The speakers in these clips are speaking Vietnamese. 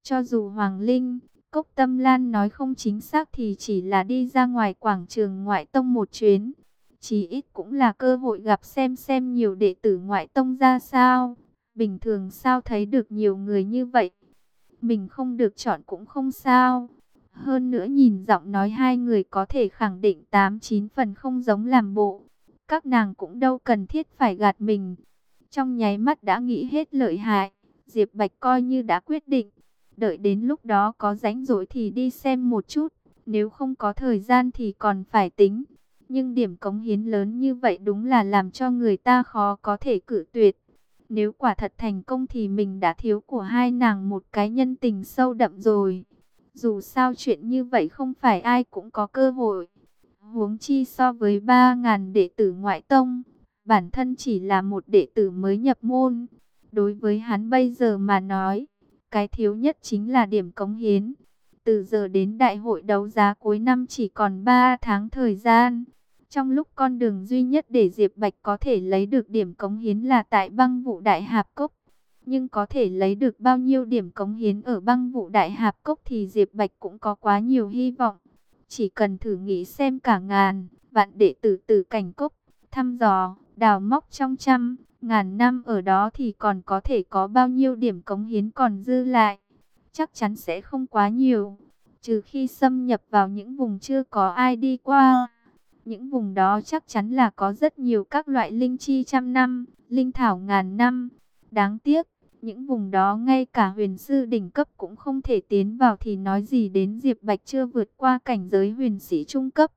Cho dù Hoàng Linh, Cốc Tâm Lan nói không chính xác thì chỉ là đi ra ngoài quảng trường ngoại tông một chuyến. Chí ít cũng là cơ hội gặp xem nhiều đệ tử ngoại tông ra sao. Bình thường sao thấy được nhiều người như vậy. Mình không được chọn cũng không sao. Hơn nữa nhìn giọng nói hai người có thể khẳng định 8-9 phần không giống làm bộ. Các nàng cũng đâu cần thiết phải gạt mình. Trong nháy mắt đã nghĩ hết lợi hại. Diệp Bạch coi như đã quyết định. Đợi đến lúc đó có rảnh rỗi thì đi xem một chút. Nếu không có thời gian thì còn phải tính. Nhưng điểm cống hiến lớn như vậy đúng là làm cho người ta khó có thể cự tuyệt. Nếu quả thật thành công thì mình đã thiếu của hai nàng một cái nhân tình sâu đậm rồi. Dù sao chuyện như vậy không phải ai cũng có cơ hội. Huống chi so với 3.000 đệ tử ngoại tông, bản thân chỉ là một đệ tử mới nhập môn. Đối với hắn bây giờ mà nói, cái thiếu nhất chính là điểm cống hiến. Từ giờ đến đại hội đấu giá cuối năm chỉ còn 3 tháng thời gian. Trong lúc con đường duy nhất để Diệp Bạch có thể lấy được điểm cống hiến là tại băng vụ đại hạp cốc. Nhưng có thể lấy được bao nhiêu điểm cống hiến ở băng vụ đại hạp cốc thì Diệp Bạch cũng có quá nhiều hy vọng. Chỉ cần thử nghĩ xem cả ngàn, vạn đệ tử từ cảnh cốc, thăm dò, đào móc trong trăm, ngàn năm ở đó thì còn có thể có bao nhiêu điểm cống hiến còn dư lại. Chắc chắn sẽ không quá nhiều, trừ khi xâm nhập vào những vùng chưa có ai đi qua. Những vùng đó chắc chắn là có rất nhiều các loại linh chi trăm năm, linh thảo ngàn năm. Đáng tiếc, những vùng đó ngay cả huyền sư đỉnh cấp cũng không thể tiến vào thì nói gì đến Diệp Bạch chưa vượt qua cảnh giới huyền sĩ trung cấp.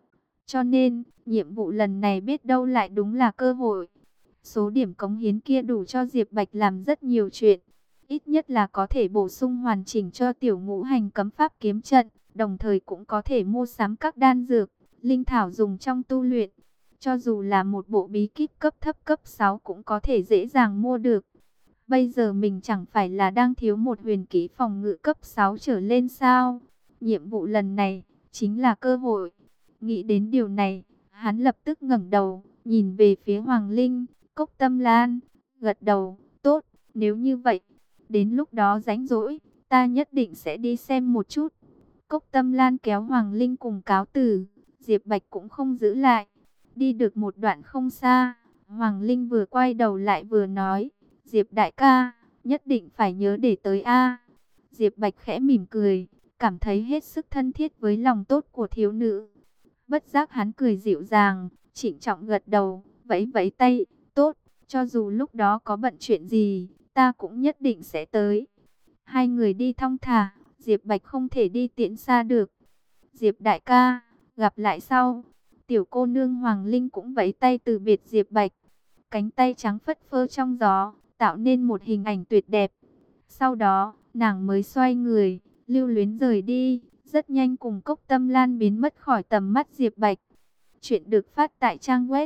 Cho nên, nhiệm vụ lần này biết đâu lại đúng là cơ hội. Số điểm cống hiến kia đủ cho Diệp Bạch làm rất nhiều chuyện. Ít nhất là có thể bổ sung hoàn chỉnh cho tiểu ngũ hành cấm pháp kiếm trận, đồng thời cũng có thể mua sắm các đan dược, linh thảo dùng trong tu luyện. Cho dù là một bộ bí kíp cấp thấp cấp 6 cũng có thể dễ dàng mua được. Bây giờ mình chẳng phải là đang thiếu một huyền kỹ phòng ngự cấp 6 trở lên sao? Nhiệm vụ lần này chính là cơ hội. Nghĩ đến điều này, hắn lập tức ngẩng đầu, nhìn về phía Hoàng Linh, Cốc Tâm Lan, gật đầu, tốt, nếu như vậy, đến lúc đó rảnh rỗi, ta nhất định sẽ đi xem một chút. Cốc Tâm Lan kéo Hoàng Linh cùng cáo từ, Diệp Bạch cũng không giữ lại. Đi được một đoạn không xa, Hoàng Linh vừa quay đầu lại vừa nói, Diệp đại ca, nhất định phải nhớ để tới a. Diệp Bạch khẽ mỉm cười, cảm thấy hết sức thân thiết với lòng tốt của thiếu nữ. Bất giác hắn cười dịu dàng, trịnh trọng gật đầu, vẫy vẫy tay, tốt, cho dù lúc đó có bận chuyện gì, ta cũng nhất định sẽ tới. Hai người đi thong thả, Diệp Bạch không thể đi tiễn xa được. Diệp đại ca, gặp lại sau. Tiểu cô nương Hoàng Linh cũng vẫy tay từ biệt Diệp Bạch. Cánh tay trắng phất phơ trong gió, tạo nên một hình ảnh tuyệt đẹp. Sau đó, nàng mới xoay người, lưu luyến rời đi, rất nhanh cùng Cốc Tâm Lan biến mất khỏi tầm mắt Diệp Bạch. Chuyện được phát tại trang web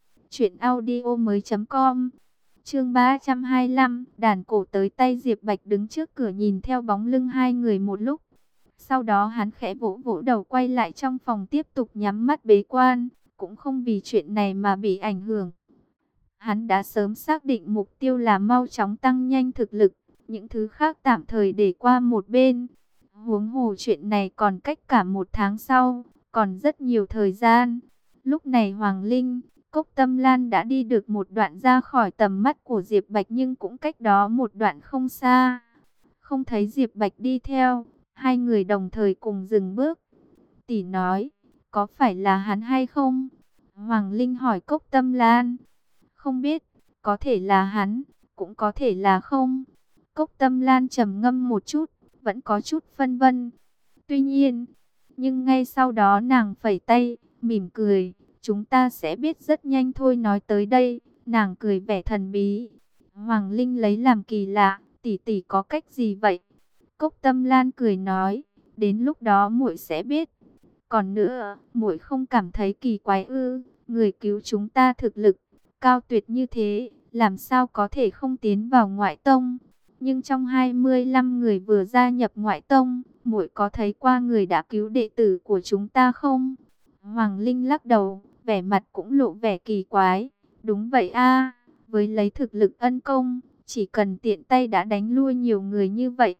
truyệnaudiomoi.com. Chương 325, đàn cổ tới tay. Diệp Bạch đứng trước cửa nhìn theo bóng lưng hai người một lúc. Sau đó hắn khẽ vỗ vỗ đầu quay lại trong phòng tiếp tục nhắm mắt bế quan, cũng không vì chuyện này mà bị ảnh hưởng. Hắn đã sớm xác định mục tiêu là mau chóng tăng nhanh thực lực, những thứ khác tạm thời để qua một bên. Huống hồ chuyện này còn cách cả một tháng sau, còn rất nhiều thời gian. Lúc này Hoàng Linh, Cốc Tâm Lan đã đi được một đoạn ra khỏi tầm mắt của Diệp Bạch nhưng cũng cách đó một đoạn không xa. Không thấy Diệp Bạch đi theo, hai người đồng thời cùng dừng bước. Tỷ nói, có phải là hắn hay không? Hoàng Linh hỏi Cốc Tâm Lan. Không biết, có thể là hắn, cũng có thể là không. Cốc Tâm Lan trầm ngâm một chút, vẫn có chút phân vân. Tuy nhiên, nhưng ngay sau đó nàng phẩy tay, mỉm cười, chúng ta sẽ biết rất nhanh thôi. Nói tới đây, nàng cười vẻ thần bí. Hoàng Linh lấy làm kỳ lạ, tỷ tỷ có cách gì vậy? Cốc Tâm Lan cười nói, đến lúc đó muội sẽ biết. Còn nữa, muội không cảm thấy kỳ quái ư? Người cứu chúng ta thực lực cao tuyệt như thế, làm sao có thể không tiến vào ngoại tông? Nhưng trong 25 người vừa gia nhập ngoại tông, muội có thấy qua người đã cứu đệ tử của chúng ta không? Hoàng Linh lắc đầu, vẻ mặt cũng lộ vẻ kỳ quái. Đúng vậy a, với lấy thực lực ân công, chỉ cần tiện tay đã đánh lui nhiều người như vậy.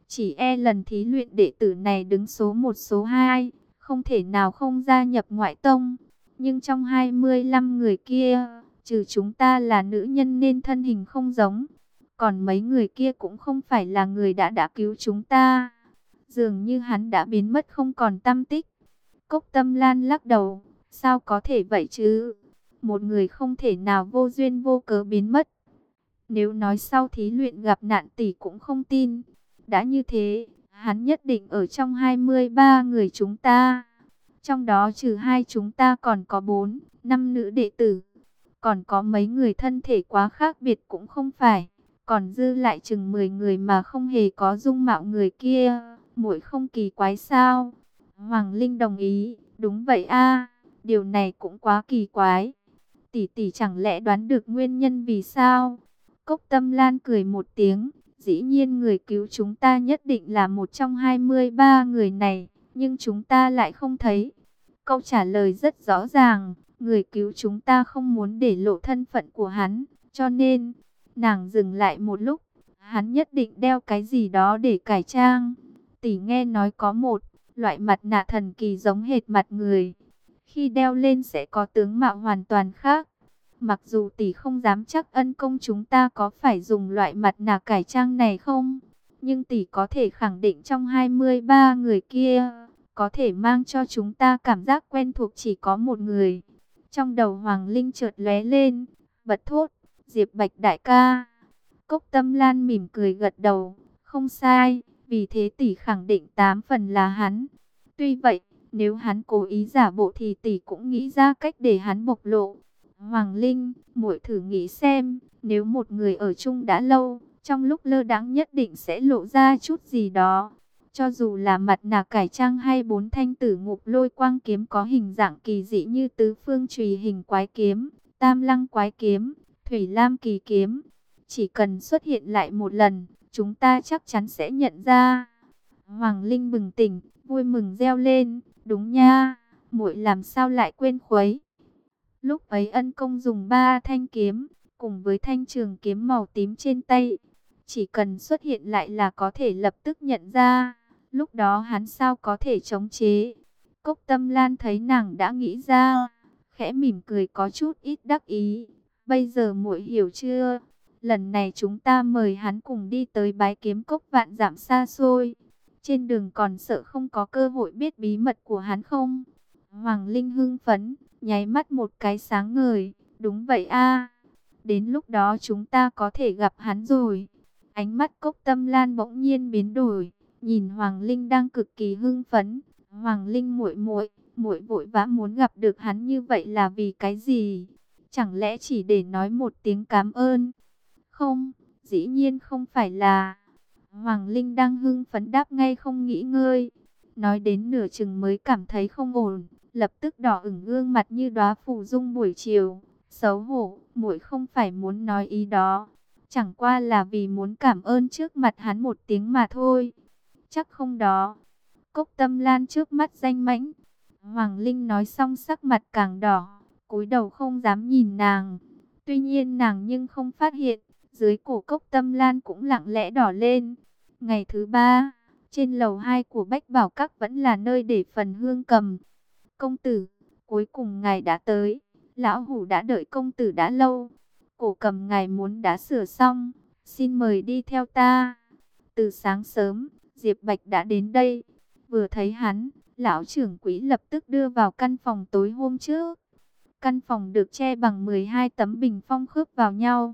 Chỉ e lần thí luyện đệ tử này đứng số 1 số 2, không thể nào không gia nhập ngoại tông. Nhưng trong 25 người kia, trừ chúng ta là nữ nhân nên thân hình không giống. Còn mấy người kia cũng không phải là người đã cứu chúng ta. Dường như hắn đã biến mất không còn tăm tích. Cốc Tâm Lan lắc đầu, sao có thể vậy chứ? Một người không thể nào vô duyên vô cớ biến mất. Nếu nói sau thí luyện gặp nạn tỷ cũng không tin. Đã như thế, hắn nhất định ở trong 23 người chúng ta. Trong đó trừ hai chúng ta còn có 4, 5 nữ đệ tử. Còn có mấy người thân thể quá khác biệt cũng không phải. Còn dư lại chừng 10 người mà không hề có dung mạo người kia. Muội không kỳ quái sao? Hoàng Linh đồng ý. Đúng vậy a, điều này cũng quá kỳ quái. Tỷ tỷ chẳng lẽ đoán được nguyên nhân vì sao? Cốc Tâm Lan cười một tiếng. Dĩ nhiên người cứu chúng ta nhất định là một trong 23 người này. Nhưng chúng ta lại không thấy. Câu trả lời rất rõ ràng. Người cứu chúng ta không muốn để lộ thân phận của hắn. Cho nên, nàng dừng lại một lúc. Hắn nhất định đeo cái gì đó để cải trang. Tỷ nghe nói có một loại mặt nạ thần kỳ giống hệt mặt người. Khi đeo lên sẽ có tướng mạo hoàn toàn khác. Mặc dù tỷ không dám chắc ân công chúng ta có phải dùng loại mặt nạ cải trang này không. Nhưng tỷ có thể khẳng định trong 23 người kia, có thể mang cho chúng ta cảm giác quen thuộc chỉ có một người. Trong đầu Hoàng Linh chợt lóe lên, bật thốt, Diệp Bạch đại ca. Cốc Tâm Lan mỉm cười gật đầu, không sai, vì thế tỷ khẳng định 8 phần là hắn. Tuy vậy, nếu hắn cố ý giả bộ thì tỷ cũng nghĩ ra cách để hắn bộc lộ. Hoàng Linh, muội thử nghĩ xem, nếu một người ở chung đã lâu, trong lúc lơ đãng nhất định sẽ lộ ra chút gì đó. Cho dù là mặt nạ cải trang hay 4 thanh tử ngục lôi quang kiếm có hình dạng kỳ dị như tứ phương chùy hình quái kiếm, tam lăng quái kiếm, thủy lam kỳ kiếm. Chỉ cần xuất hiện lại một lần, chúng ta chắc chắn sẽ nhận ra. Hoàng Linh bừng tỉnh, vui mừng reo lên, đúng nha, muội làm sao lại quên khuấy. Lúc ấy ân công dùng 3 thanh kiếm, cùng với thanh trường kiếm màu tím trên tay. Chỉ cần xuất hiện lại là có thể lập tức nhận ra. Lúc đó hắn sao có thể chống chế. Cốc Tâm Lan thấy nàng đã nghĩ ra, khẽ mỉm cười có chút ít đắc ý. Bây giờ muội hiểu chưa? Lần này chúng ta mời hắn cùng đi tới bái kiếm cốc vạn dặm xa xôi. Trên đường còn sợ không có cơ hội biết bí mật của hắn không? Hoàng Linh hưng phấn, nháy mắt một cái sáng ngời. Đúng vậy a, đến lúc đó chúng ta có thể gặp hắn rồi. Ánh mắt Cốc Tâm Lan bỗng nhiên biến đổi, nhìn Hoàng Linh đang cực kỳ hưng phấn. Hoàng Linh muội muội, muội vội vã muốn gặp được hắn như vậy là vì cái gì? Chẳng lẽ chỉ để nói một tiếng cảm ơn? Không, dĩ nhiên không phải là. Hoàng Linh đang hưng phấn đáp ngay không nghĩ ngơi. Nói đến nửa chừng mới cảm thấy không ổn, lập tức đỏ ửng gương mặt như đóa phù dung buổi chiều. Xấu hổ, muội không phải muốn nói ý đó. Chẳng qua là vì muốn cảm ơn trước mặt hắn một tiếng mà thôi. Chắc không đó. Cốc Tâm Lan trước mắt danh mãnh. Hoàng Linh nói xong sắc mặt càng đỏ, cúi đầu không dám nhìn nàng. Tuy nhiên nàng nhưng không phát hiện, dưới cổ Cốc Tâm Lan cũng lặng lẽ đỏ lên. Ngày thứ 3, trên lầu 2 của Bách Bảo Các vẫn là nơi để phần hương cầm. Công tử, cuối cùng ngài đã tới. Lão hủ đã đợi công tử đã lâu. Cổ cầm ngài muốn đã sửa xong, xin mời đi theo ta. Từ sáng sớm, Diệp Bạch đã đến đây. Vừa thấy hắn, lão trưởng quỹ lập tức đưa vào căn phòng tối hôm trước. Căn phòng được che bằng 12 tấm bình phong khớp vào nhau.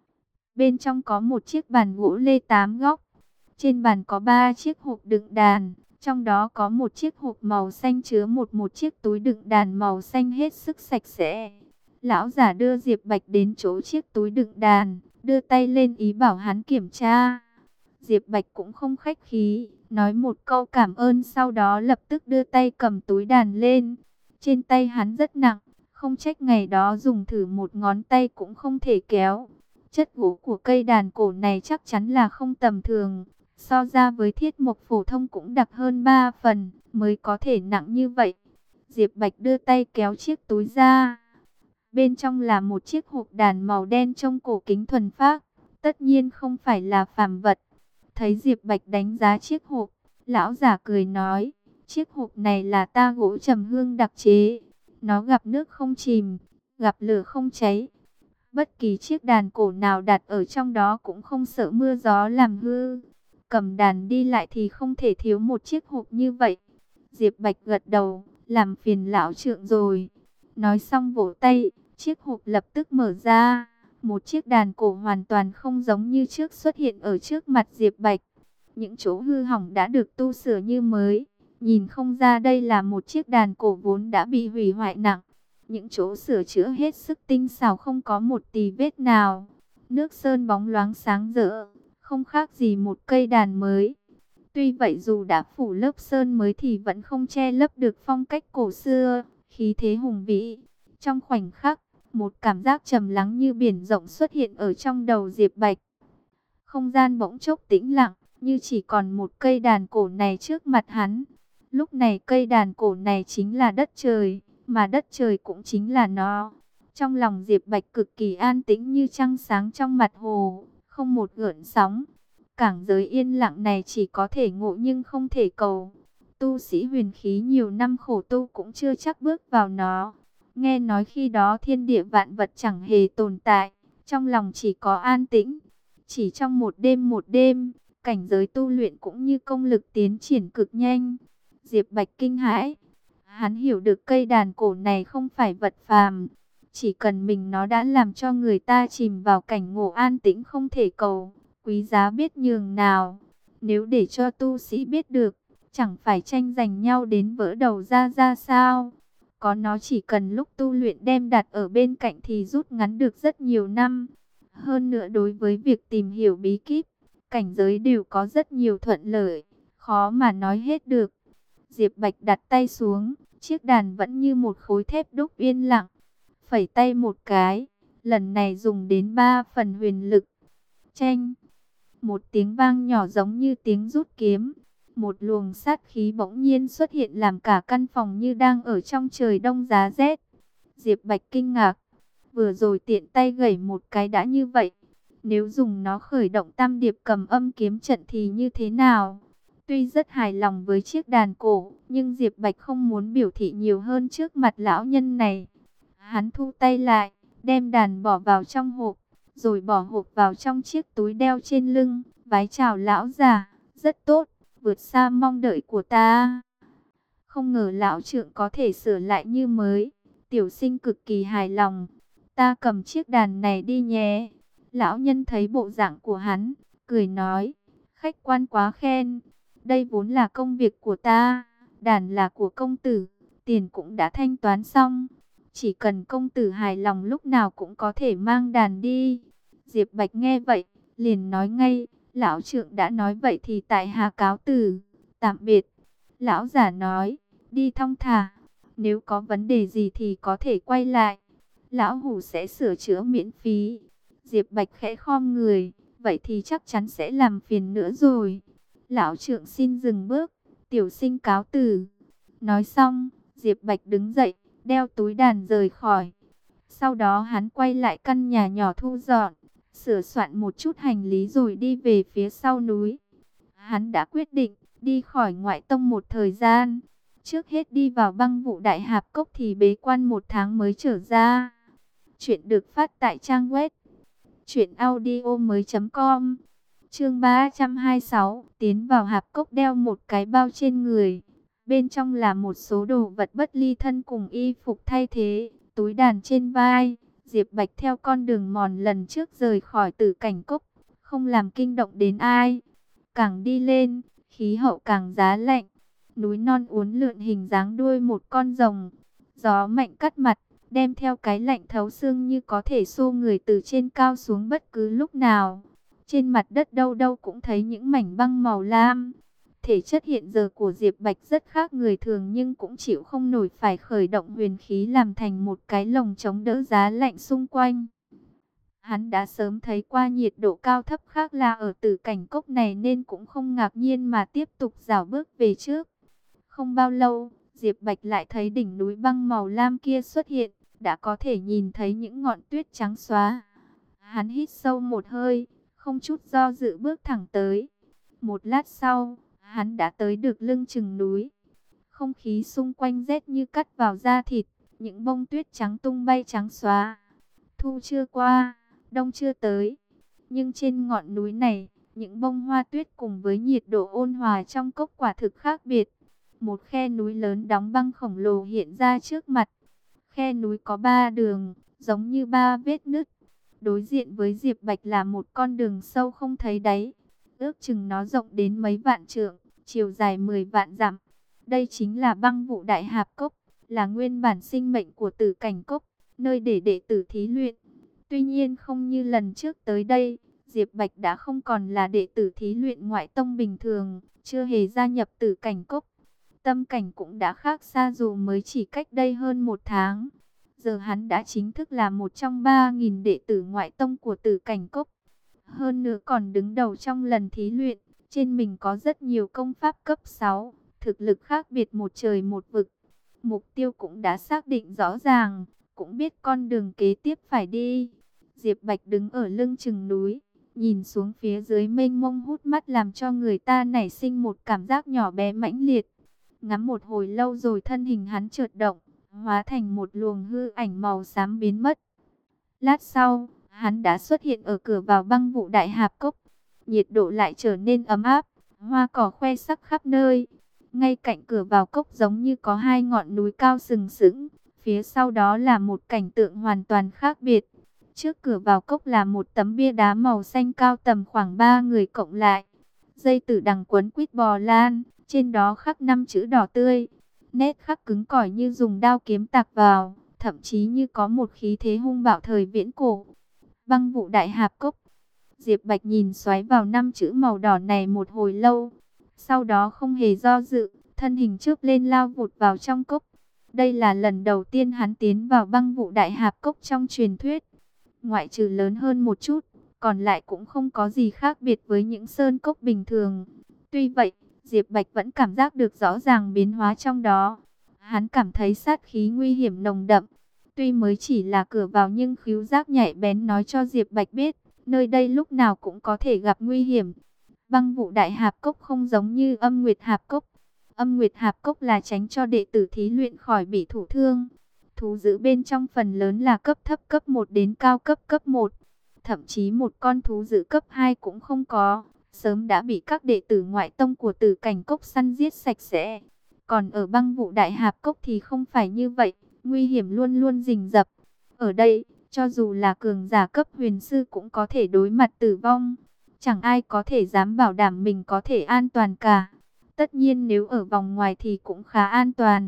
Bên trong có một chiếc bàn gỗ lê 8 góc. Trên bàn có 3 chiếc hộp đựng đàn. Trong đó có một chiếc hộp màu xanh chứa một chiếc túi đựng đàn màu xanh hết sức sạch sẽ. Lão giả đưa Diệp Bạch đến chỗ chiếc túi đựng đàn, đưa tay lên ý bảo hắn kiểm tra. Diệp Bạch cũng không khách khí, nói một câu cảm ơn sau đó lập tức đưa tay cầm túi đàn lên. Trên tay hắn rất nặng, không trách ngày đó dùng thử một ngón tay cũng không thể kéo. Chất gỗ của cây đàn cổ này chắc chắn là không tầm thường. So ra với thiết mộc phổ thông cũng đặc hơn 3 phần, mới có thể nặng như vậy. Diệp Bạch đưa tay kéo chiếc túi ra. Bên trong là một chiếc hộp đàn màu đen trông cổ kính thuần phác, tất nhiên không phải là phàm vật. Thấy Diệp Bạch đánh giá chiếc hộp, lão giả cười nói, chiếc hộp này là ta gỗ trầm hương đặc chế. Nó gặp nước không chìm, gặp lửa không cháy. Bất kỳ chiếc đàn cổ nào đặt ở trong đó cũng không sợ mưa gió làm hư. Cầm đàn đi lại thì không thể thiếu một chiếc hộp như vậy. Diệp Bạch gật đầu, làm phiền lão trượng rồi. Nói xong vỗ tay, chiếc hộp lập tức mở ra. Một chiếc đàn cổ hoàn toàn không giống như trước xuất hiện ở trước mặt Diệp Bạch. Những chỗ hư hỏng đã được tu sửa như mới. Nhìn không ra đây là một chiếc đàn cổ vốn đã bị hủy hoại nặng. Những chỗ sửa chữa hết sức tinh xảo, không có một tì vết nào. Nước sơn bóng loáng sáng rỡ, không khác gì một cây đàn mới. Tuy vậy dù đã phủ lớp sơn mới thì vẫn không che lấp được phong cách cổ xưa, khí thế hùng vĩ. Trong khoảnh khắc, một cảm giác trầm lắng như biển rộng xuất hiện ở trong đầu Diệp Bạch. Không gian bỗng chốc tĩnh lặng, như chỉ còn một cây đàn cổ này trước mặt hắn. Lúc này cây đàn cổ này chính là đất trời, mà đất trời cũng chính là nó. Trong lòng Diệp Bạch cực kỳ an tĩnh như trăng sáng trong mặt hồ, không một gợn sóng. Cảng giới yên lặng này chỉ có thể ngộ nhưng không thể cầu. Tu sĩ huyền khí nhiều năm khổ tu cũng chưa chắc bước vào nó. Nghe nói khi đó thiên địa vạn vật chẳng hề tồn tại, trong lòng chỉ có an tĩnh. Chỉ trong một đêm, cảnh giới tu luyện cũng như công lực tiến triển cực nhanh. Diệp Bạch kinh hãi. Hắn hiểu được cây đàn cổ này không phải vật phàm. Chỉ cần mình nó đã làm cho người ta chìm vào cảnh ngộ an tĩnh không thể cầu. Quý giá biết nhường nào. Nếu để cho tu sĩ biết được, chẳng phải tranh giành nhau đến vỡ đầu ra sao. Có nó chỉ cần lúc tu luyện đem đặt ở bên cạnh thì rút ngắn được rất nhiều năm. Hơn nữa đối với việc tìm hiểu bí kíp, cảnh giới đều có rất nhiều thuận lợi, khó mà nói hết được. Diệp Bạch đặt tay xuống, chiếc đàn vẫn như một khối thép đúc yên lặng. Phẩy tay một cái, lần này dùng đến 3 phần huyền lực. Chanh, một tiếng vang nhỏ giống như tiếng rút kiếm. Một luồng sát khí bỗng nhiên xuất hiện làm cả căn phòng như đang ở trong trời đông giá rét. Diệp Bạch kinh ngạc, vừa rồi tiện tay gẩy một cái đã như vậy. Nếu dùng nó khởi động tam điệp cầm âm kiếm trận thì như thế nào? Tuy rất hài lòng với chiếc đàn cổ, nhưng Diệp Bạch không muốn biểu thị nhiều hơn trước mặt lão nhân này. Hắn thu tay lại, đem đàn bỏ vào trong hộp, rồi bỏ hộp vào trong chiếc túi đeo trên lưng, vái chào lão già, rất tốt, vượt xa mong đợi của ta. Không ngờ lão trượng có thể sửa lại như mới, tiểu sinh cực kỳ hài lòng. Ta cầm chiếc đàn này đi nhé. Lão nhân thấy bộ dạng của hắn, cười nói, khách quan quá khen. Đây vốn là công việc của ta, đàn là của công tử, tiền cũng đã thanh toán xong. Chỉ cần công tử hài lòng lúc nào cũng có thể mang đàn đi. Diệp Bạch nghe vậy, liền nói ngay, lão trượng đã nói vậy thì tại hạ cáo từ, tạm biệt. Lão giả nói, đi thong thả, nếu có vấn đề gì thì có thể quay lại. Lão hủ sẽ sửa chữa miễn phí. Diệp Bạch khẽ khom người, vậy thì chắc chắn sẽ làm phiền nữa rồi. Lão trượng xin dừng bước, tiểu sinh cáo từ. Nói xong, Diệp Bạch đứng dậy, đeo túi đàn rời khỏi. Sau đó hắn quay lại căn nhà nhỏ thu dọn, sửa soạn một chút hành lý rồi đi về phía sau núi. Hắn đã quyết định đi khỏi ngoại tông một thời gian. Trước hết đi vào Băng Vụ Đại Hạp Cốc thì bế quan 1 tháng mới trở ra. Chuyện được phát tại trang web truyệnaudiomoi.com. Chương 326, tiến vào hạp cốc đeo một cái bao trên người. Bên trong là một số đồ vật bất ly thân cùng y phục thay thế, túi đàn trên vai. Diệp Bạch theo con đường mòn lần trước rời khỏi Tử Cảnh Cốc, không làm kinh động đến ai. Càng đi lên, khí hậu càng giá lạnh. Núi non uốn lượn hình dáng đuôi một con rồng. Gió mạnh cắt mặt, đem theo cái lạnh thấu xương như có thể xô người từ trên cao xuống bất cứ lúc nào. Trên mặt đất đâu đâu cũng thấy những mảnh băng màu lam. Thể chất hiện giờ của Diệp Bạch rất khác người thường nhưng cũng chịu không nổi phải khởi động huyền khí làm thành một cái lồng chống đỡ giá lạnh xung quanh. Hắn đã sớm thấy qua nhiệt độ cao thấp khác là ở Tử Cảnh Cốc này nên cũng không ngạc nhiên mà tiếp tục rảo bước về trước. Không bao lâu, Diệp Bạch lại thấy đỉnh núi băng màu lam kia xuất hiện, đã có thể nhìn thấy những ngọn tuyết trắng xóa. Hắn hít sâu một hơi, không chút do dự bước thẳng tới. Một lát sau, hắn đã tới được lưng chừng núi. Không khí xung quanh rét như cắt vào da thịt, những bông tuyết trắng tung bay trắng xóa. Thu chưa qua, đông chưa tới, nhưng trên ngọn núi này, những bông hoa tuyết cùng với nhiệt độ ôn hòa trong cốc quả thực khác biệt. Một khe núi lớn đóng băng khổng lồ hiện ra trước mặt. Khe núi có 3 đường, giống như 3 vết nứt. Đối diện với Diệp Bạch là một con đường sâu không thấy đáy. Ước chừng nó rộng đến mấy vạn trượng, chiều dài 10 vạn dặm. Đây chính là Băng Vụ Đại Hạp Cốc, là nguyên bản sinh mệnh của Tử Cảnh Cốc, nơi để đệ tử thí luyện. Tuy nhiên không như lần trước tới đây, Diệp Bạch đã không còn là đệ tử thí luyện ngoại tông bình thường, chưa hề gia nhập Tử Cảnh Cốc. Tâm cảnh cũng đã khác xa dù mới chỉ cách đây hơn 1 tháng. Giờ hắn đã chính thức là một trong 3.000 đệ tử ngoại tông của Tử Cảnh Cốc. Hơn nữa còn đứng đầu trong lần thí luyện, trên mình có rất nhiều công pháp cấp 6, thực lực khác biệt một trời một vực. Mục tiêu cũng đã xác định rõ ràng, cũng biết con đường kế tiếp phải đi. Diệp Bạch đứng ở lưng chừng núi, nhìn xuống phía dưới mênh mông hút mắt làm cho người ta nảy sinh một cảm giác nhỏ bé mãnh liệt. Ngắm một hồi lâu rồi thân hình hắn chợt động, hóa thành một luồng hư ảnh màu xám biến mất. Lát sau, hắn đã xuất hiện ở cửa vào Băng Vụ Đại Hạp Cốc. Nhiệt độ lại trở nên ấm áp, hoa cỏ khoe sắc khắp nơi. Ngay cạnh cửa vào cốc giống như có 2 ngọn núi cao sừng sững, phía sau đó là một cảnh tượng hoàn toàn khác biệt. Trước cửa vào cốc là một tấm bia đá màu xanh cao tầm khoảng 3 người cộng lại. Dây tử đằng quấn quýt bò lan, trên đó khắc 5 chữ đỏ tươi. Nét khắc cứng cỏi như dùng đao kiếm tạc vào, thậm chí như có một khí thế hung bạo thời viễn cổ. Băng Vụ Đại Hạp Cốc. Diệp Bạch nhìn xoáy vào 5 chữ màu đỏ này một hồi lâu. Sau đó không hề do dự, thân hình chớp lên lao vụt vào trong cốc. Đây là lần đầu tiên hắn tiến vào Băng Vụ Đại Hạp Cốc trong truyền thuyết. Ngoại trừ lớn hơn một chút, còn lại cũng không có gì khác biệt với những sơn cốc bình thường. Tuy vậy, Diệp Bạch vẫn cảm giác được rõ ràng biến hóa trong đó. Hắn cảm thấy sát khí nguy hiểm nồng đậm. Tuy mới chỉ là cửa vào nhưng khứu giác nhạy bén nói cho Diệp Bạch biết, nơi đây lúc nào cũng có thể gặp nguy hiểm. Băng Vụ Đại Hạp Cốc không giống như Âm Nguyệt Hạp Cốc. Âm Nguyệt Hạp Cốc là tránh cho đệ tử thí luyện khỏi bị thụ thương. Thú dữ bên trong phần lớn là cấp thấp cấp 1 đến cao cấp cấp 1. Thậm chí một con thú dữ cấp 2 cũng không có. Sớm đã bị các đệ tử ngoại tông của Tử Cảnh Cốc săn giết sạch sẽ. Còn ở Băng Vụ Đại Hạp Cốc thì không phải như vậy. Nguy hiểm luôn luôn rình rập. Ở đây, cho dù là cường giả cấp huyền sư cũng có thể đối mặt tử vong. Chẳng ai có thể dám bảo đảm mình có thể an toàn cả. Tất nhiên nếu ở vòng ngoài thì cũng khá an toàn.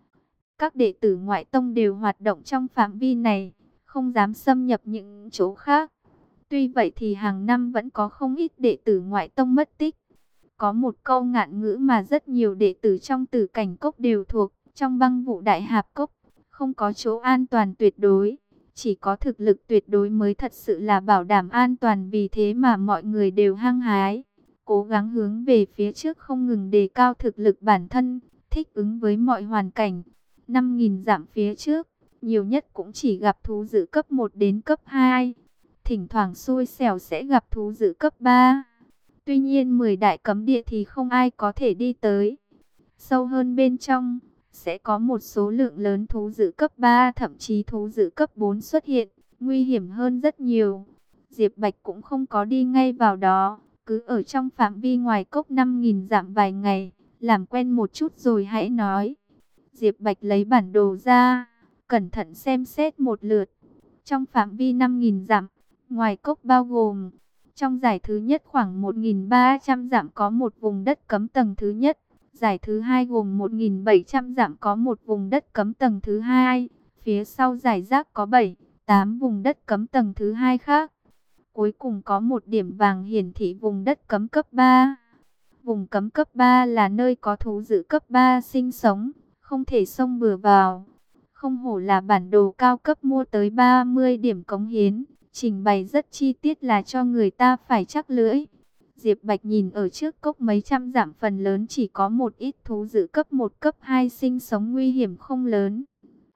Các đệ tử ngoại tông đều hoạt động trong phạm vi này, không dám xâm nhập những chỗ khác. Tuy vậy thì hàng năm vẫn có không ít đệ tử ngoại tông mất tích. Có một câu ngạn ngữ mà rất nhiều đệ tử trong Tử Cảnh Cốc đều thuộc, trong Băng Vụ Đại Hạp Cốc, không có chỗ an toàn tuyệt đối. Chỉ có thực lực tuyệt đối mới thật sự là bảo đảm an toàn, vì thế mà mọi người đều hăng hái, cố gắng hướng về phía trước không ngừng đề cao thực lực bản thân, thích ứng với mọi hoàn cảnh. 5.000 dặm phía trước, nhiều nhất cũng chỉ gặp thú dữ cấp 1 đến cấp 2. Thỉnh thoảng xui xẻo sẽ gặp thú dữ cấp 3. Tuy nhiên 10 đại cấm địa thì không ai có thể đi tới. Sâu hơn bên trong, sẽ có một số lượng lớn thú dữ cấp 3, thậm chí thú dữ cấp 4 xuất hiện, nguy hiểm hơn rất nhiều. Diệp Bạch cũng không có đi ngay vào đó, cứ ở trong phạm vi ngoài cốc 5.000 dặm vài ngày, làm quen một chút rồi hãy nói. Diệp Bạch lấy bản đồ ra, cẩn thận xem xét một lượt. Trong phạm vi 5.000 dặm, ngoài cốc bao gồm, trong giải thứ nhất khoảng 1.300 dặm có một vùng đất cấm tầng thứ nhất. Giải thứ hai gồm 1.700 dặm có một vùng đất cấm tầng thứ hai. Phía sau giải rác có 7-8 vùng đất cấm tầng thứ hai khác. Cuối cùng có một điểm vàng hiển thị vùng đất cấm cấp 3. Vùng cấm cấp 3 là nơi có thú dữ cấp 3 sinh sống, không thể xông bừa vào. Không hổ là bản đồ cao cấp mua tới 30 điểm cống hiến, trình bày rất chi tiết là cho người ta phải chắc lưỡi. Diệp Bạch nhìn ở trước cốc mấy trăm dặm phần lớn chỉ có một ít thú dữ cấp 1 cấp 2 sinh sống, nguy hiểm không lớn.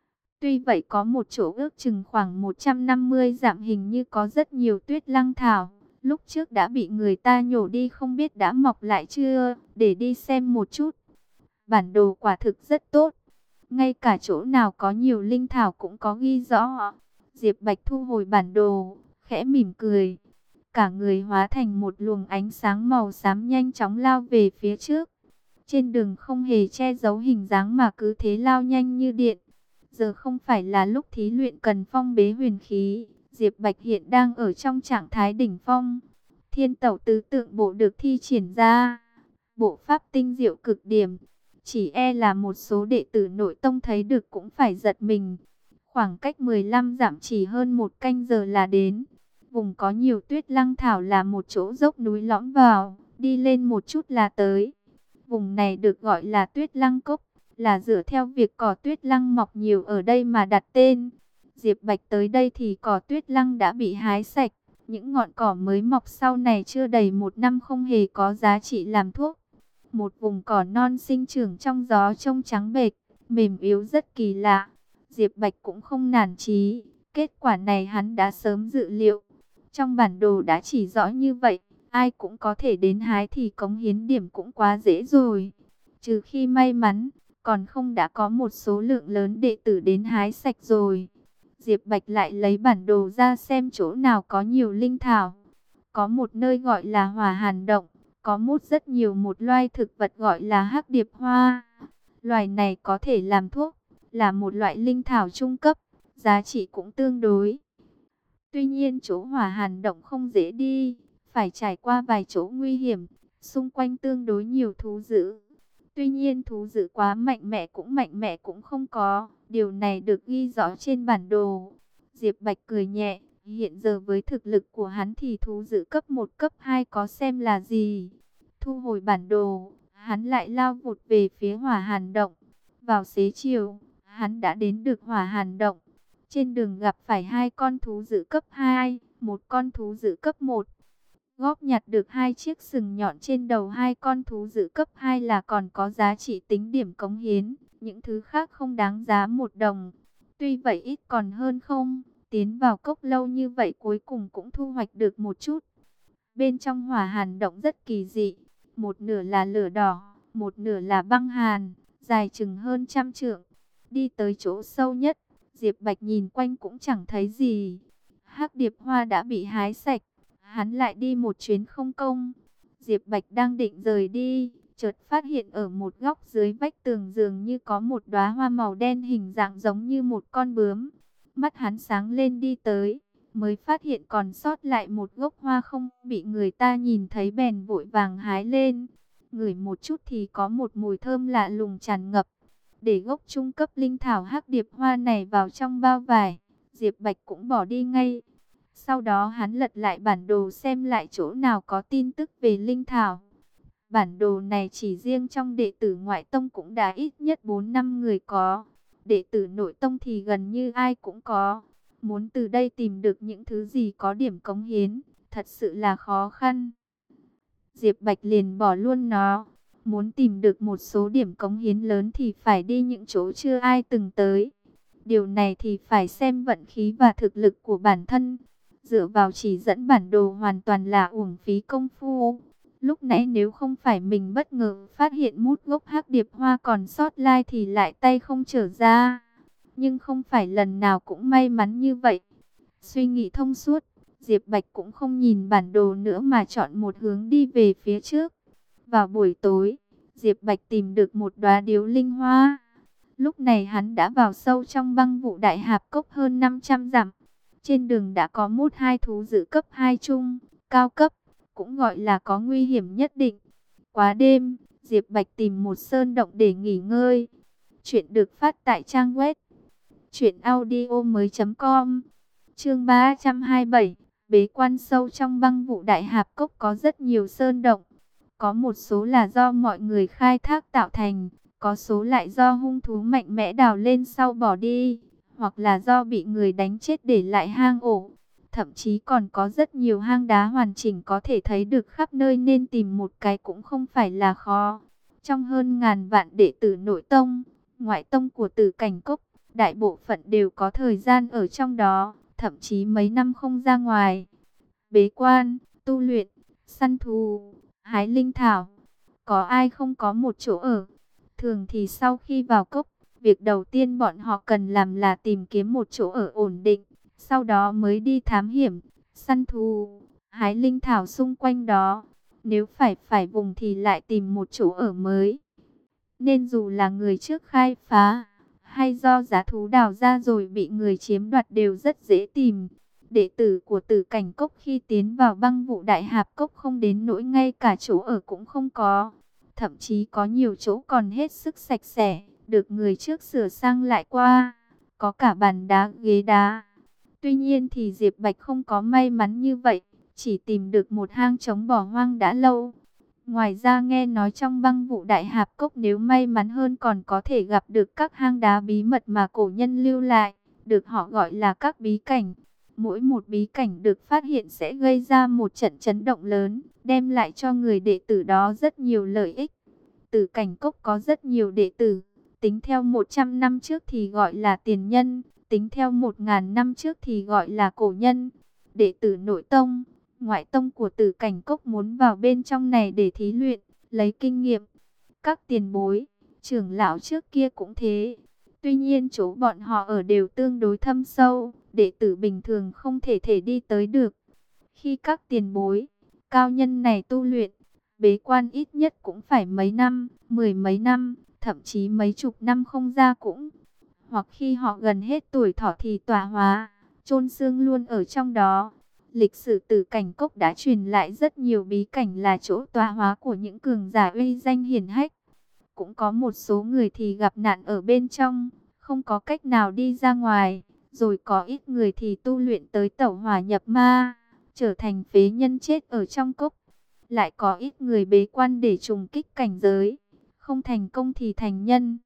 Tuy vậy có một chỗ ước chừng khoảng 150 dặm hình như có rất nhiều tuyết lăng thảo, lúc trước đã bị người ta nhổ đi không biết đã mọc lại chưa, để đi xem một chút. Bản đồ quả thực rất tốt, ngay cả chỗ nào có nhiều linh thảo cũng có ghi rõ. Diệp Bạch thu hồi bản đồ, khẽ mỉm cười. Cả người hóa thành một luồng ánh sáng màu xám nhanh chóng lao về phía trước. Trên đường không hề che giấu hình dáng mà cứ thế lao nhanh như điện. Giờ không phải là lúc thí luyện cần phong bế huyền khí. Diệp Bạch hiện đang ở trong trạng thái đỉnh phong. Thiên tẩu tứ tượng bộ được thi triển ra. Bộ pháp tinh diệu cực điểm. Chỉ e là một số đệ tử nội tông thấy được cũng phải giật mình. Khoảng cách 15 dặm chỉ hơn một canh giờ là đến. Vùng có nhiều tuyết lăng thảo là một chỗ dốc núi lõm vào, đi lên một chút là tới. Vùng này được gọi là tuyết lăng cốc, là dựa theo việc cỏ tuyết lăng mọc nhiều ở đây mà đặt tên. Diệp Bạch tới đây thì cỏ tuyết lăng đã bị hái sạch. Những ngọn cỏ mới mọc sau này chưa đầy một năm không hề có giá trị làm thuốc. Một vùng cỏ non sinh trưởng trong gió trông trắng bệch, mềm yếu rất kỳ lạ. Diệp Bạch cũng không nản chí, kết quả này hắn đã sớm dự liệu. Trong bản đồ đã chỉ rõ như vậy, ai cũng có thể đến hái thì cống hiến điểm cũng quá dễ rồi. Trừ khi may mắn, còn không đã có một số lượng lớn đệ tử đến hái sạch rồi. Diệp Bạch lại lấy bản đồ ra xem chỗ nào có nhiều linh thảo. Có một nơi gọi là Hỏa Hàn Động, có rất nhiều một loài thực vật gọi là hắc điệp hoa. Loài này có thể làm thuốc, là một loại linh thảo trung cấp, giá trị cũng tương đối. Tuy nhiên chỗ Hỏa Hàn Động không dễ đi, phải trải qua vài chỗ nguy hiểm, xung quanh tương đối nhiều thú dữ. Tuy nhiên thú dữ quá mạnh mẽ cũng không có, điều này được ghi rõ trên bản đồ. Diệp Bạch cười nhẹ, hiện giờ với thực lực của hắn thì thú dữ cấp 1 cấp 2 có xem là gì. Thu hồi bản đồ, hắn lại lao vụt về phía Hỏa Hàn Động. Vào xế chiều, hắn đã đến được Hỏa Hàn Động. Trên đường gặp phải hai con thú dữ cấp 2, một con thú dữ cấp 1. Góp nhặt được hai chiếc sừng nhọn trên đầu hai con thú dữ cấp 2 là còn có giá trị tính điểm cống hiến. Những thứ khác không đáng giá một đồng. Tuy vậy ít còn hơn không. Tiến vào cốc lâu như vậy cuối cùng cũng thu hoạch được một chút. Bên trong Hỏa Hàn Động rất kỳ dị. Một nửa là lửa đỏ, một nửa là băng hàn, dài chừng hơn 100 trượng. Đi tới chỗ sâu nhất, Diệp Bạch nhìn quanh cũng chẳng thấy gì. Hắc điệp hoa đã bị hái sạch. Hắn lại đi một chuyến không công. Diệp Bạch đang định rời đi, chợt phát hiện ở một góc dưới vách tường dường như có một đóa hoa màu đen hình dạng giống như một con bướm. Mắt hắn sáng lên đi tới, mới phát hiện còn sót lại một gốc hoa không bị người ta nhìn thấy bèn vội vàng hái lên. Ngửi một chút thì có một mùi thơm lạ lùng tràn ngập. Để gốc trung cấp linh thảo hắc điệp hoa này vào trong bao vải, Diệp Bạch cũng bỏ đi ngay. Sau đó hắn lật lại bản đồ xem lại chỗ nào có tin tức về linh thảo. Bản đồ này chỉ riêng trong đệ tử ngoại tông cũng đã ít nhất 4-5 người có. Đệ tử nội tông thì gần như ai cũng có. Muốn từ đây tìm được những thứ gì có điểm cống hiến, thật sự là khó khăn. Diệp Bạch liền bỏ luôn nó. Muốn tìm được một số điểm cống hiến lớn thì phải đi những chỗ chưa ai từng tới. Điều này thì phải xem vận khí và thực lực của bản thân. Dựa vào chỉ dẫn bản đồ hoàn toàn là uổng phí công phu. Lúc nãy nếu không phải mình bất ngờ phát hiện mút gốc hắc điệp hoa còn sót lại thì lại tay không trở ra. Nhưng không phải lần nào cũng may mắn như vậy. Suy nghĩ thông suốt, Diệp Bạch cũng không nhìn bản đồ nữa mà chọn một hướng đi về phía trước. Vào buổi tối, Diệp Bạch tìm được một đóa điếu linh hoa. Lúc này hắn đã vào sâu trong băng vụ đại hạp cốc hơn 500 dặm. Trên đường đã có hai thú dữ cấp 2 trung, cao cấp, cũng gọi là có nguy hiểm nhất định. Quá đêm, Diệp Bạch tìm một sơn động để nghỉ ngơi. Chuyện được phát tại trang web truyệnaudiomoi.com. Chương 327, bế quan sâu trong băng vụ đại hạp cốc có rất nhiều sơn động. Có một số là do mọi người khai thác tạo thành, có số lại do hung thú mạnh mẽ đào lên sau bỏ đi, hoặc là do bị người đánh chết để lại hang ổ. Thậm chí còn có rất nhiều hang đá hoàn chỉnh có thể thấy được khắp nơi nên tìm một cái cũng không phải là khó. Trong hơn ngàn vạn đệ tử nội tông, ngoại tông của Tử Cảnh Cốc, đại bộ phận đều có thời gian ở trong đó, thậm chí mấy năm không ra ngoài. Bế quan, tu luyện, săn thú, hái linh thảo. Có ai không có một chỗ ở? Thường thì sau khi vào cốc, việc đầu tiên bọn họ cần làm là tìm kiếm một chỗ ở ổn định, sau đó mới đi thám hiểm, săn thú, hái linh thảo xung quanh đó. Nếu phải vùng thì lại tìm một chỗ ở mới. Nên dù là người trước khai phá, hay do giá thú đào ra rồi bị người chiếm đoạt đều rất dễ tìm. Đệ tử của Tử Cảnh Cốc khi tiến vào Băng Vụ Đại Hạp Cốc không đến nỗi ngay cả chỗ ở cũng không có. Thậm chí có nhiều chỗ còn hết sức sạch sẽ, được người trước sửa sang lại qua. Có cả bàn đá, ghế đá. Tuy nhiên thì Diệp Bạch không có may mắn như vậy, chỉ tìm được một hang trống bỏ hoang đã lâu. Ngoài ra nghe nói trong Băng Vụ Đại Hạp Cốc nếu may mắn hơn còn có thể gặp được các hang đá bí mật mà cổ nhân lưu lại, được họ gọi là các bí cảnh. Mỗi một bí cảnh được phát hiện sẽ gây ra một trận chấn động lớn, đem lại cho người đệ tử đó rất nhiều lợi ích. Tử Cảnh Cốc có rất nhiều đệ tử, tính theo 100 năm trước thì gọi là tiền nhân, tính theo 1000 năm trước thì gọi là cổ nhân. Đệ tử nội tông, ngoại tông của Tử Cảnh Cốc muốn vào bên trong này để thí luyện, lấy kinh nghiệm. Các tiền bối, trưởng lão trước kia cũng thế. Tuy nhiên chỗ bọn họ ở đều tương đối thâm sâu, đệ tử bình thường không thể đi tới được. Khi các tiền bối, cao nhân này tu luyện, bế quan ít nhất cũng phải mấy năm, mười mấy năm, thậm chí mấy chục năm không ra cũng. Hoặc khi họ gần hết tuổi thọ thì tọa hóa, chôn xương luôn ở trong đó. Lịch sử Tử Cảnh Cốc đã truyền lại rất nhiều bí cảnh là chỗ tọa hóa của những cường giả uy danh hiển hách. Cũng có một số người thì gặp nạn ở bên trong, không có cách nào đi ra ngoài. Rồi có ít người thì tu luyện tới tẩu hỏa nhập ma, trở thành phế nhân chết ở trong cốc. Lại có ít người bế quan để trùng kích cảnh giới, không thành công thì thành nhân.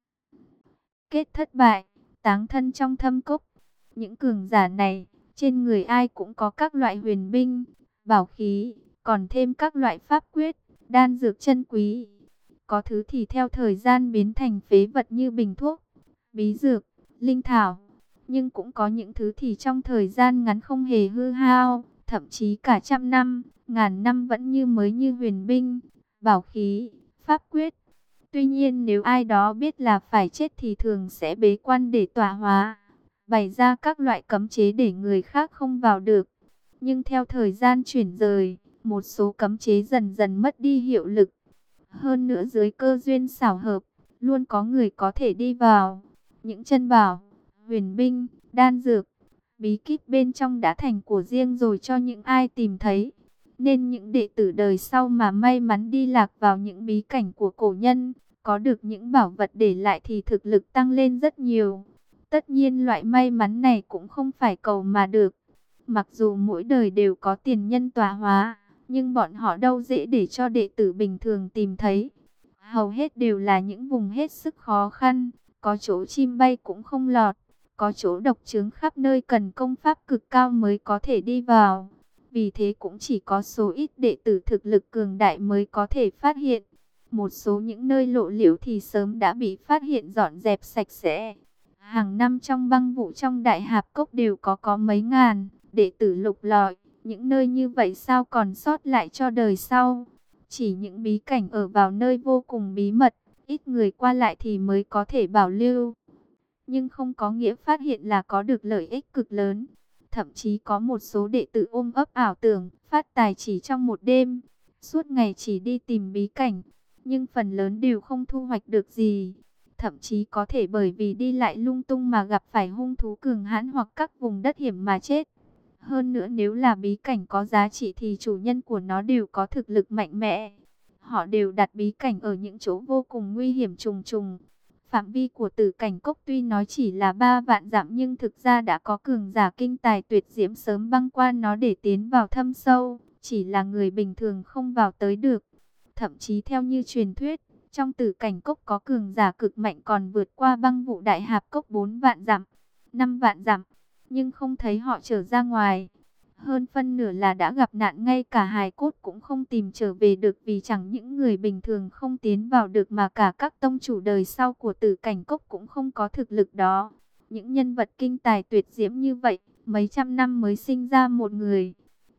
Kết thất bại, táng thân trong thâm cốc. Những cường giả này, trên người ai cũng có các loại huyền binh, bảo khí, còn thêm các loại pháp quyết, đan dược chân quý. Có thứ thì theo thời gian biến thành phế vật như bình thuốc, bí dược, linh thảo. Nhưng cũng có những thứ thì trong thời gian ngắn không hề hư hao, thậm chí cả trăm năm, ngàn năm vẫn như mới như huyền binh, bảo khí, pháp quyết. Tuy nhiên nếu ai đó biết là phải chết thì thường sẽ bế quan để tọa hóa, bày ra các loại cấm chế để người khác không vào được. Nhưng theo thời gian chuyển rời, một số cấm chế dần dần mất đi hiệu lực. Hơn nữa dưới cơ duyên xảo hợp, luôn có người có thể đi vào. Những chân bảo, huyền binh, đan dược, bí kíp bên trong đã thành của riêng rồi cho những ai tìm thấy. Nên những đệ tử đời sau mà may mắn đi lạc vào những bí cảnh của cổ nhân, có được những bảo vật để lại thì thực lực tăng lên rất nhiều. Tất nhiên loại may mắn này cũng không phải cầu mà được. Mặc dù mỗi đời đều có tiền nhân tọa hóa, nhưng bọn họ đâu dễ để cho đệ tử bình thường tìm thấy. Hầu hết đều là những vùng hết sức khó khăn, có chỗ chim bay cũng không lọt, có chỗ độc trướng khắp nơi cần công pháp cực cao mới có thể đi vào. Vì thế cũng chỉ có số ít đệ tử thực lực cường đại mới có thể phát hiện. Một số những nơi lộ liễu thì sớm đã bị phát hiện dọn dẹp sạch sẽ. Hàng năm trong Băng Vụ trong Đại Hạp Cốc đều có mấy ngàn đệ tử lục lọi. Những nơi như vậy sao còn sót lại cho đời sau? Chỉ những bí cảnh ở vào nơi vô cùng bí mật, ít người qua lại thì mới có thể bảo lưu. Nhưng không có nghĩa phát hiện là có được lợi ích cực lớn. Thậm chí có một số đệ tử ôm ấp ảo tưởng, phát tài chỉ trong một đêm, suốt ngày chỉ đi tìm bí cảnh, nhưng phần lớn đều không thu hoạch được gì. Thậm chí có thể bởi vì đi lại lung tung mà gặp phải hung thú cường hãn hoặc các vùng đất hiểm mà chết. Hơn nữa nếu là bí cảnh có giá trị thì chủ nhân của nó đều có thực lực mạnh mẽ. Họ đều đặt bí cảnh ở những chỗ vô cùng nguy hiểm trùng trùng. Phạm vi của Tử Cảnh Cốc tuy nói chỉ là 3 vạn dặm nhưng thực ra đã có cường giả kinh tài tuyệt diễm sớm băng qua nó để tiến vào thâm sâu. Chỉ là người bình thường không vào tới được. Thậm chí theo như truyền thuyết, trong Tử Cảnh Cốc có cường giả cực mạnh còn vượt qua Băng Vụ Đại Hạp Cốc 4 vạn dặm, 5 vạn dặm, nhưng không thấy họ trở ra ngoài. Hơn phân nửa là đã gặp nạn, ngay cả hài cốt cũng không tìm trở về được, vì chẳng những người bình thường không tiến vào được mà cả các tông chủ đời sau của Tử Cảnh Cốc cũng không có thực lực đó. Những nhân vật kinh tài tuyệt diễm như vậy, mấy trăm năm mới sinh ra một người.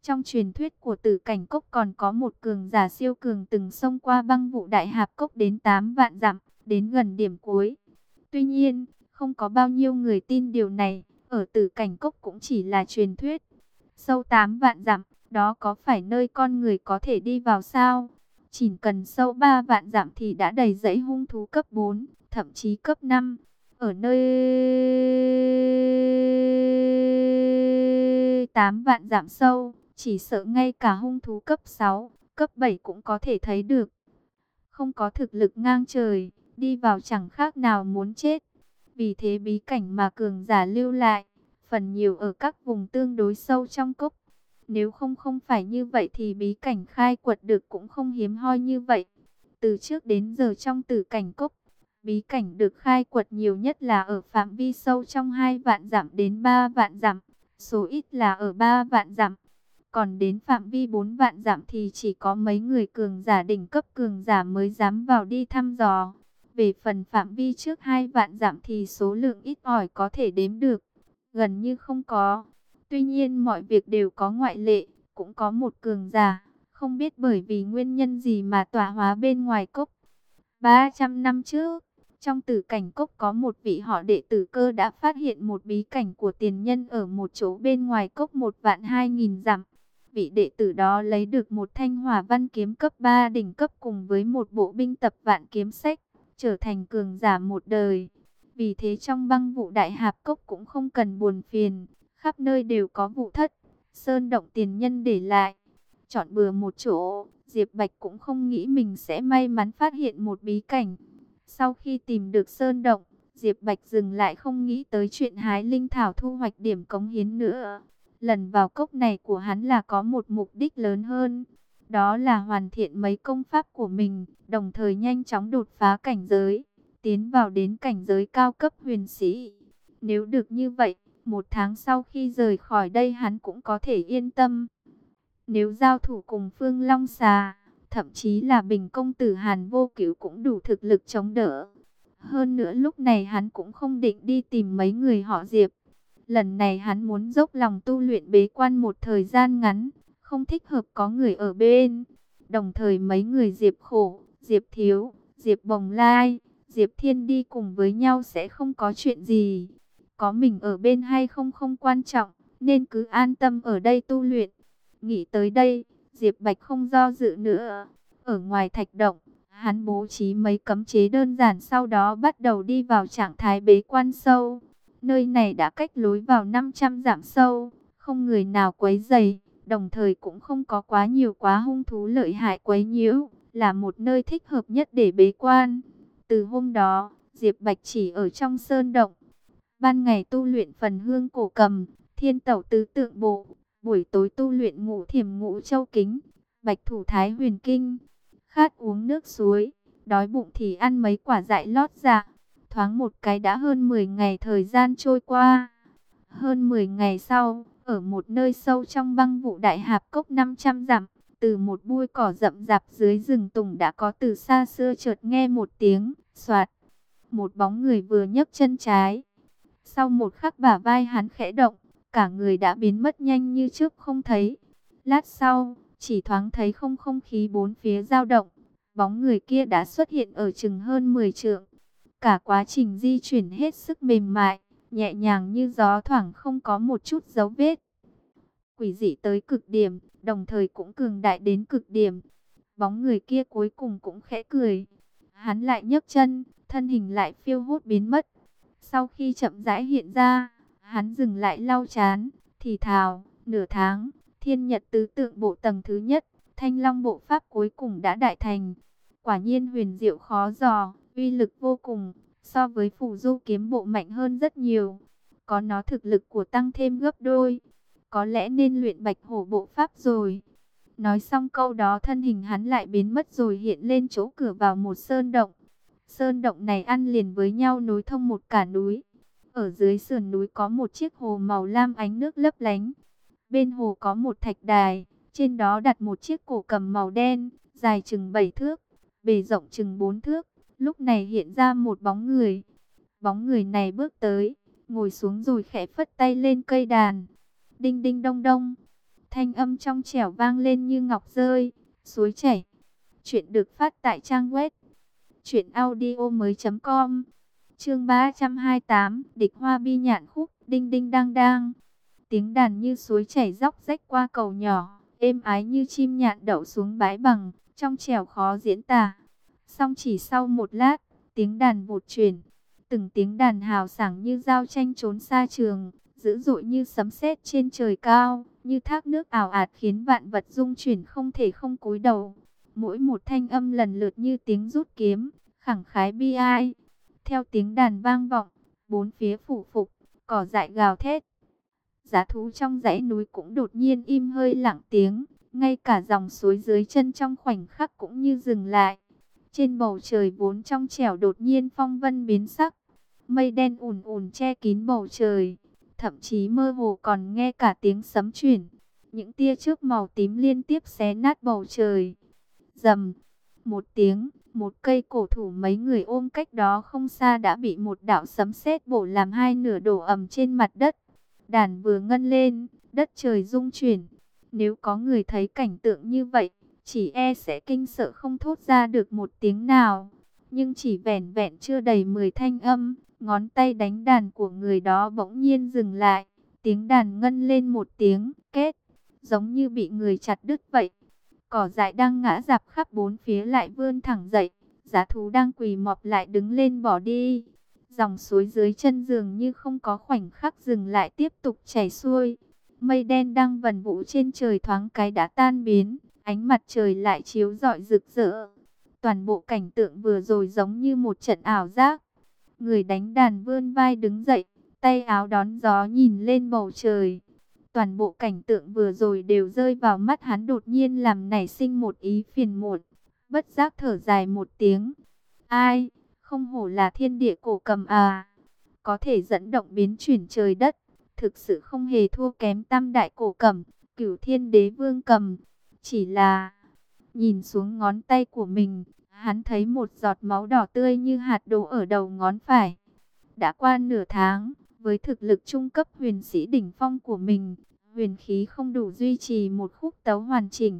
Trong truyền thuyết của Tử Cảnh Cốc còn có một cường giả siêu cường từng xông qua băng vụ Đại Hạp Cốc đến 8 vạn dặm, đến gần điểm cuối. Tuy nhiên, không có bao nhiêu người tin điều này, ở Tử Cảnh Cốc cũng chỉ là truyền thuyết. Sâu 8 vạn dặm, đó có phải nơi con người có thể đi vào sao? Chỉ cần sâu 3 vạn dặm thì đã đầy rẫy hung thú cấp 4, thậm chí cấp 5. Ở nơi 8 vạn dặm sâu, chỉ sợ ngay cả hung thú cấp 6, cấp 7 cũng có thể thấy được. Không có thực lực ngang trời, đi vào chẳng khác nào muốn chết. Vì thế bí cảnh mà cường giả lưu lại, phần nhiều ở các vùng tương đối sâu trong cốc. Nếu không phải như vậy thì bí cảnh khai quật được cũng không hiếm hoi như vậy. Từ trước đến giờ trong Tử Cảnh Cốc, bí cảnh được khai quật nhiều nhất là ở phạm vi sâu trong 2 vạn dặm đến 3 vạn dặm, số ít là ở 3 vạn dặm. Còn đến phạm vi 4 vạn dặm thì chỉ có mấy người cường giả đỉnh cấp cường giả mới dám vào đi thăm dò. Về phần phạm vi trước 2 vạn dặm thì số lượng ít ỏi có thể đếm được, gần như không có. Tuy nhiên mọi việc đều có ngoại lệ, cũng có một cường giả, không biết bởi vì nguyên nhân gì mà tọa hóa bên ngoài cốc. 300 năm trước, trong Tử Cảnh Cốc có một vị họ Đệ Tử Cơ đã phát hiện một bí cảnh của tiền nhân ở một chỗ bên ngoài cốc 1.200.000 dặm. Vị đệ tử đó lấy được một thanh hỏa văn kiếm cấp 3 đỉnh cấp cùng với một bộ binh tập vạn kiếm sách, trở thành cường giả một đời. Vì thế trong băng vụ Đại Hạp Cốc cũng không cần buồn phiền, khắp nơi đều có vụ thất, sơn động tiền nhân để lại. Chọn bừa một chỗ, Diệp Bạch cũng không nghĩ mình sẽ may mắn phát hiện một bí cảnh. Sau khi tìm được sơn động, Diệp Bạch dừng lại không nghĩ tới chuyện hái linh thảo thu hoạch điểm cống hiến nữa. Lần vào cốc này của hắn là có một mục đích lớn hơn, đó là hoàn thiện mấy công pháp của mình, đồng thời nhanh chóng đột phá cảnh giới, tiến vào đến cảnh giới cao cấp huyền sĩ. Nếu được như vậy, 1 tháng sau khi rời khỏi đây hắn cũng có thể yên tâm. Nếu giao thủ cùng Phương Long Xà, thậm chí là Bình công tử Hàn Vô Cứu cũng đủ thực lực chống đỡ. Hơn nữa lúc này hắn cũng không định đi tìm mấy người họ Diệp. Lần này hắn muốn dốc lòng tu luyện bế quan một thời gian ngắn, không thích hợp có người ở bên. Đồng thời mấy người Diệp Khổ, Diệp Thiếu, Diệp Bồng Lai, Diệp Thiên đi cùng với nhau sẽ không có chuyện gì. Có mình ở bên hay không không quan trọng, nên cứ an tâm ở đây tu luyện. Nghĩ tới đây, Diệp Bạch không do dự nữa. Ở ngoài thạch động, hắn bố trí mấy cấm chế đơn giản, sau đó bắt đầu đi vào trạng thái bế quan sâu. Nơi này đã cách lối vào 500 dặm sâu, không người nào quấy rầy, đồng thời cũng không có quá nhiều quá hung thú lợi hại quấy nhiễu, là một nơi thích hợp nhất để bế quan. Từ hôm đó, Diệp Bạch chỉ ở trong sơn động. Ban ngày tu luyện phần hương cổ cầm, thiên tẩu tứ tượng bộ, buổi tối tu luyện ngũ thiểm ngũ châu kính, bạch thủ thái huyền kinh. Khát uống nước suối, đói bụng thì ăn mấy quả dại lót dạ. Thoáng một cái đã hơn 10 ngày thời gian trôi qua. Hơn 10 ngày sau, ở một nơi sâu trong băng vụ Đại Hạp Cốc 500 dặm, từ một bụi cỏ rậm rạp dưới rừng tùng đã có từ xa xưa chợt nghe một tiếng xoạt. Một bóng người vừa nhấc chân trái. Sau một khắc bả vai hắn khẽ động, cả người đã biến mất nhanh như trước không thấy. Lát sau, chỉ thoáng thấy không khí bốn phía dao động. Bóng người kia đã xuất hiện ở chừng hơn 10 trượng. Cả quá trình di chuyển hết sức mềm mại, nhẹ nhàng như gió thoảng, không có một chút dấu vết. Quỷ dị tới cực điểm, đồng thời cũng cường đại đến cực điểm. Bóng người kia cuối cùng cũng khẽ cười. Hắn lại nhấc chân, thân hình lại phiêu hốt biến mất. Sau khi chậm rãi hiện ra, hắn dừng lại lau chán, thì thào, nửa tháng, thiên nhật tứ tượng bộ tầng thứ nhất, thanh long bộ pháp cuối cùng đã đại thành. Quả nhiên huyền diệu khó dò, uy lực vô cùng, so với phù du kiếm bộ mạnh hơn rất nhiều. Có nó thực lực của tăng thêm gấp đôi, có lẽ nên luyện bạch hổ bộ pháp rồi. Nói xong câu đó thân hình hắn lại biến mất rồi hiện lên chỗ cửa vào một sơn động. Sơn động này ăn liền với nhau nối thông một cả núi. Ở dưới sườn núi có một chiếc hồ màu lam ánh nước lấp lánh. Bên hồ có một thạch đài, trên đó đặt một chiếc cổ cầm màu đen, dài chừng 7 thước, bề rộng chừng 4 thước. Lúc này hiện ra một bóng người. Bóng người này bước tới, ngồi xuống rồi khẽ phất tay lên cây đàn. Đinh đinh đông đông. thanh âm trong trẻo vang lên như ngọc rơi, suối chảy. Chuyện được phát tại trang web truyệnaudiomoi.com. Chương 328, Địch Hoa Bi nhạn khúc, đinh đinh đang đang. Tiếng đàn như suối chảy róc rách qua cầu nhỏ, êm ái như chim nhạn đậu xuống bãi bằng, trong trẻo khó diễn tả. Song chỉ sau một lát, tiếng đàn vụt chuyển, từng tiếng đàn hào sảng như giao tranh trốn xa trường, dữ dội như sấm sét trên trời cao, như thác nước ào ạt khiến vạn vật rung chuyển không thể không cúi đầu. Mỗi một thanh âm lần lượt như tiếng rút kiếm, khẳng khái bi ai. Theo tiếng đàn vang vọng, bốn phía phủ phục, cỏ dại gào thét. Giá thú trong dãy núi cũng đột nhiên im hơi lặng tiếng, ngay cả dòng suối dưới chân trong khoảnh khắc cũng như dừng lại. Trên bầu trời vốn trong trẻo đột nhiên phong vân biến sắc, mây đen ùn ùn che kín bầu trời, thậm chí mơ hồ còn nghe cả tiếng sấm chuyển. Những tia chớp màu tím liên tiếp xé nát bầu trời. Rầm, một tiếng, một cây cổ thụ mấy người ôm cách đó không xa đã bị một đạo sấm sét bổ làm hai nửa đổ ầm trên mặt đất. Đàn vừa ngân lên, đất trời rung chuyển. Nếu có người thấy cảnh tượng như vậy, chỉ e sẽ kinh sợ không thốt ra được một tiếng nào. Nhưng chỉ vẻn vẹn chưa đầy 10 thanh âm, ngón tay đánh đàn của người đó bỗng nhiên dừng lại. Tiếng đàn ngân lên một tiếng, kết, giống như bị người chặt đứt vậy. Cỏ dại đang ngã rạp khắp bốn phía lại vươn thẳng dậy. Giá thú đang quỳ mọp lại đứng lên bỏ đi. Dòng suối dưới chân dường như không có khoảnh khắc dừng lại tiếp tục chảy xuôi. Mây đen đang vần vũ trên trời thoáng cái đã tan biến. Ánh mặt trời lại chiếu rọi rực rỡ. Toàn bộ cảnh tượng vừa rồi giống như một trận ảo giác. Người đánh đàn vươn vai đứng dậy, tay áo đón gió nhìn lên bầu trời. Toàn bộ cảnh tượng vừa rồi đều rơi vào mắt hắn, đột nhiên làm nảy sinh một ý phiền muộn. Bất giác thở dài một tiếng. Ai, không hổ là thiên địa cổ cầm à. Có thể dẫn động biến chuyển trời đất. Thực sự không hề thua kém tam đại cổ cầm, Cửu Thiên Đế Vương cầm. Chỉ là, nhìn xuống ngón tay của mình, hắn thấy một giọt máu đỏ tươi như hạt đỗ ở đầu ngón phải. Đã qua nửa tháng, với thực lực trung cấp huyền sĩ đỉnh phong của mình, huyền khí không đủ duy trì một khúc tấu hoàn chỉnh.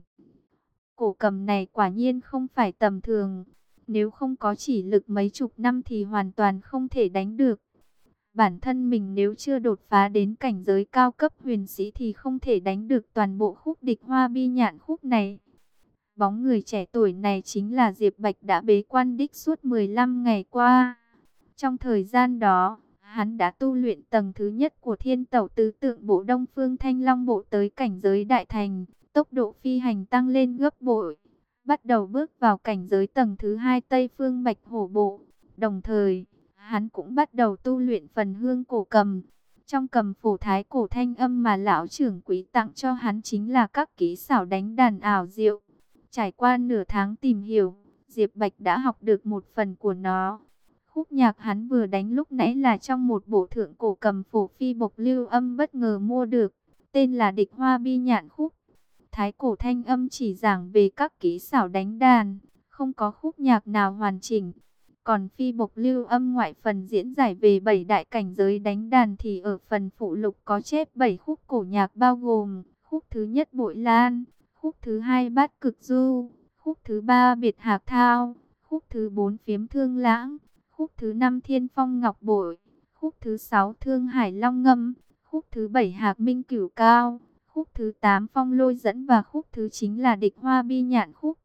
Cổ cầm này quả nhiên không phải tầm thường, nếu không có chỉ lực mấy chục năm thì hoàn toàn không thể đánh được. Bản thân mình nếu chưa đột phá đến cảnh giới cao cấp huyền sĩ thì không thể đánh được toàn bộ khúc Địch Hoa Bi nhạn khúc này. Bóng người trẻ tuổi này chính là Diệp Bạch đã bế quan đích suốt 15 ngày qua. Trong thời gian đó, hắn đã tu luyện tầng thứ nhất của Thiên Tẩu Tứ Tượng Bộ Đông Phương Thanh Long Bộ tới cảnh giới đại thành, tốc độ phi hành tăng lên gấp bội, bắt đầu bước vào cảnh giới tầng thứ hai Tây Phương Bạch Hổ Bộ. Đồng thời, hắn cũng bắt đầu tu luyện phần hương cổ cầm. Trong cầm phổ thái cổ thanh âm mà lão trưởng quý tặng cho hắn chính là các kỹ xảo đánh đàn ảo diệu. Trải qua nửa tháng tìm hiểu, Diệp Bạch đã học được một phần của nó. Khúc nhạc hắn vừa đánh lúc nãy là trong một bộ thượng cổ cầm phổ phi bộc lưu âm bất ngờ mua được, tên là Địch Hoa Bi nhạn khúc. Thái cổ thanh âm chỉ giảng về các kỹ xảo đánh đàn, không có khúc nhạc nào hoàn chỉnh. Còn phi bộc lưu âm ngoại phần diễn giải về 7 đại cảnh giới đánh đàn thì ở phần phụ lục có chép 7 khúc cổ nhạc bao gồm khúc thứ nhất Bội Lan, khúc thứ hai Bát Cực Du, khúc thứ ba Biệt Hạc Thao, khúc thứ 4 Phiếm Thương Lãng, khúc thứ 5 Thiên Phong Ngọc Bội, khúc thứ 6 Thương Hải Long Ngâm, khúc thứ 7 Hạc Minh Cửu Cao, khúc thứ 8 Phong Lôi Dẫn và khúc thứ 9 là Địch Hoa Bi nhạn khúc.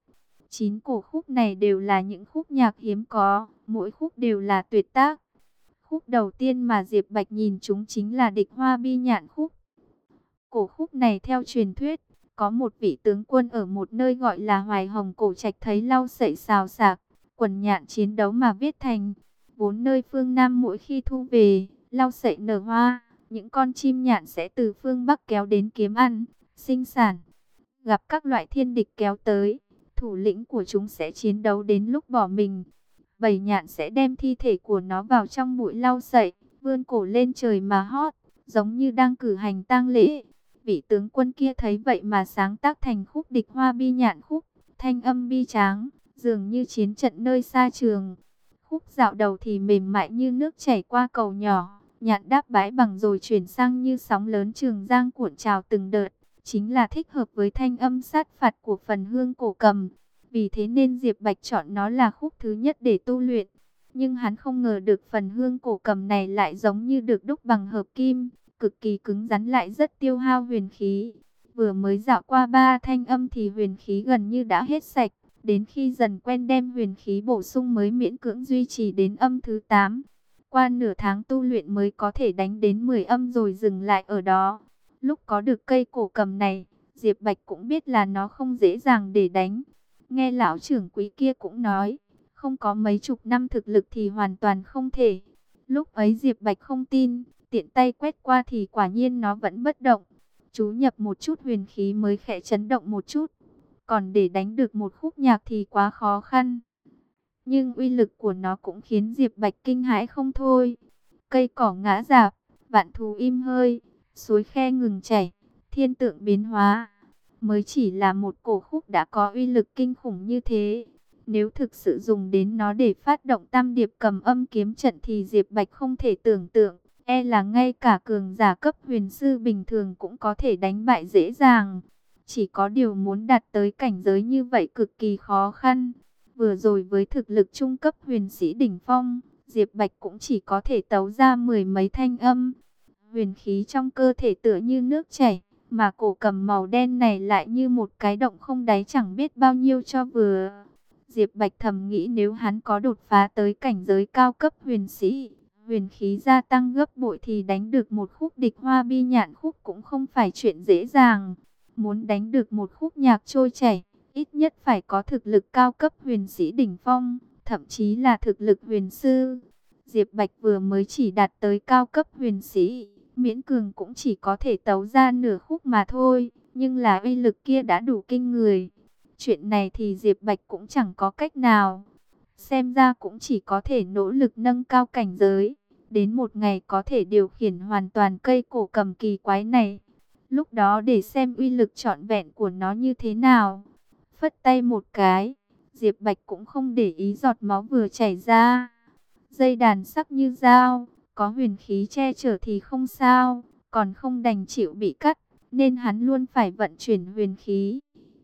9 cổ khúc này đều là những khúc nhạc hiếm có, mỗi khúc đều là tuyệt tác. Khúc đầu tiên mà Diệp Bạch nhìn chúng chính là Địch Hoa Bi nhạn khúc. Cổ khúc này theo truyền thuyết, có một vị tướng quân ở một nơi gọi là Hoài Hồng Cổ Trạch thấy lau sậy xào xạc, quần nhạn chiến đấu mà viết thành. Vốn nơi phương Nam mỗi khi thu về, lau sậy nở hoa, những con chim nhạn sẽ từ phương Bắc kéo đến kiếm ăn, sinh sản. Gặp các loại thiên địch kéo tới, thủ lĩnh của chúng sẽ chiến đấu đến lúc bỏ mình. Bầy nhạn sẽ đem thi thể của nó vào trong bụi lau sậy, vươn cổ lên trời mà hót, giống như đang cử hành tang lễ. Vị tướng quân kia thấy vậy mà sáng tác thành khúc Địch Hoa Bi nhạn khúc, thanh âm bi tráng, dường như chiến trận nơi xa trường. Khúc dạo đầu thì mềm mại như nước chảy qua cầu nhỏ, nhạn đáp bãi bằng rồi chuyển sang như sóng lớn Trường Giang cuộn trào từng đợt, chính là thích hợp với thanh âm sát phạt của phần hương cổ cầm. Vì thế nên Diệp Bạch chọn nó là khúc thứ nhất để tu luyện. Nhưng hắn không ngờ được phần hương cổ cầm này lại giống như được đúc bằng hợp kim, cực kỳ cứng rắn lại rất tiêu hao huyền khí. Vừa mới dạo qua 3 thanh âm thì huyền khí gần như đã hết sạch. Đến khi dần quen đem huyền khí bổ sung mới miễn cưỡng duy trì đến âm thứ 8. Qua nửa tháng tu luyện mới có thể đánh đến 10 âm rồi dừng lại ở đó. Lúc có được cây cổ cầm này, Diệp Bạch cũng biết là nó không dễ dàng để đánh. Nghe lão trưởng quý kia cũng nói, không có mấy chục năm thực lực thì hoàn toàn không thể. Lúc ấy Diệp Bạch không tin, tiện tay quét qua thì quả nhiên nó vẫn bất động. Chú nhập một chút huyền khí mới khẽ chấn động một chút. Còn để đánh được một khúc nhạc thì quá khó khăn. Nhưng uy lực của nó cũng khiến Diệp Bạch kinh hãi không thôi. Cây cỏ ngã rạp, vạn thú im hơi, suối khe ngừng chảy, thiên tượng biến hóa. Mới chỉ là một cổ khúc đã có uy lực kinh khủng như thế. Nếu thực sự dùng đến nó để phát động tam điệp cầm âm kiếm trận thì Diệp Bạch không thể tưởng tượng. E là ngay cả cường giả cấp huyền sư bình thường cũng có thể đánh bại dễ dàng. Chỉ có điều muốn đạt tới cảnh giới như vậy cực kỳ khó khăn. Vừa rồi với thực lực trung cấp huyền sĩ đỉnh phong, Diệp Bạch cũng chỉ có thể tấu ra 10 mấy thanh âm. Huyền khí trong cơ thể tựa như nước chảy, mà cổ cầm màu đen này lại như một cái động không đáy chẳng biết bao nhiêu cho vừa. Diệp Bạch thầm nghĩ nếu hắn có đột phá tới cảnh giới cao cấp huyền sĩ, huyền khí gia tăng gấp bội thì đánh được một khúc địch hoa bi nhạn khúc cũng không phải chuyện dễ dàng. Muốn đánh được một khúc nhạc trôi chảy, ít nhất phải có thực lực cao cấp huyền sĩ đỉnh phong, thậm chí là thực lực huyền sư. Diệp Bạch vừa mới chỉ đạt tới cao cấp huyền sĩ, miễn cường cũng chỉ có thể tấu ra nửa khúc mà thôi, nhưng là uy lực kia đã đủ kinh người. Chuyện này thì Diệp Bạch cũng chẳng có cách nào. Xem ra cũng chỉ có thể nỗ lực nâng cao cảnh giới, đến một ngày có thể điều khiển hoàn toàn cây cổ cầm kỳ quái này. Lúc đó để xem uy lực trọn vẹn của nó như thế nào. Phất tay một cái, Diệp Bạch cũng không để ý giọt máu vừa chảy ra. Dây đàn sắc như dao, có huyền khí che chở thì không sao, còn không đành chịu bị cắt, nên hắn luôn phải vận chuyển huyền khí.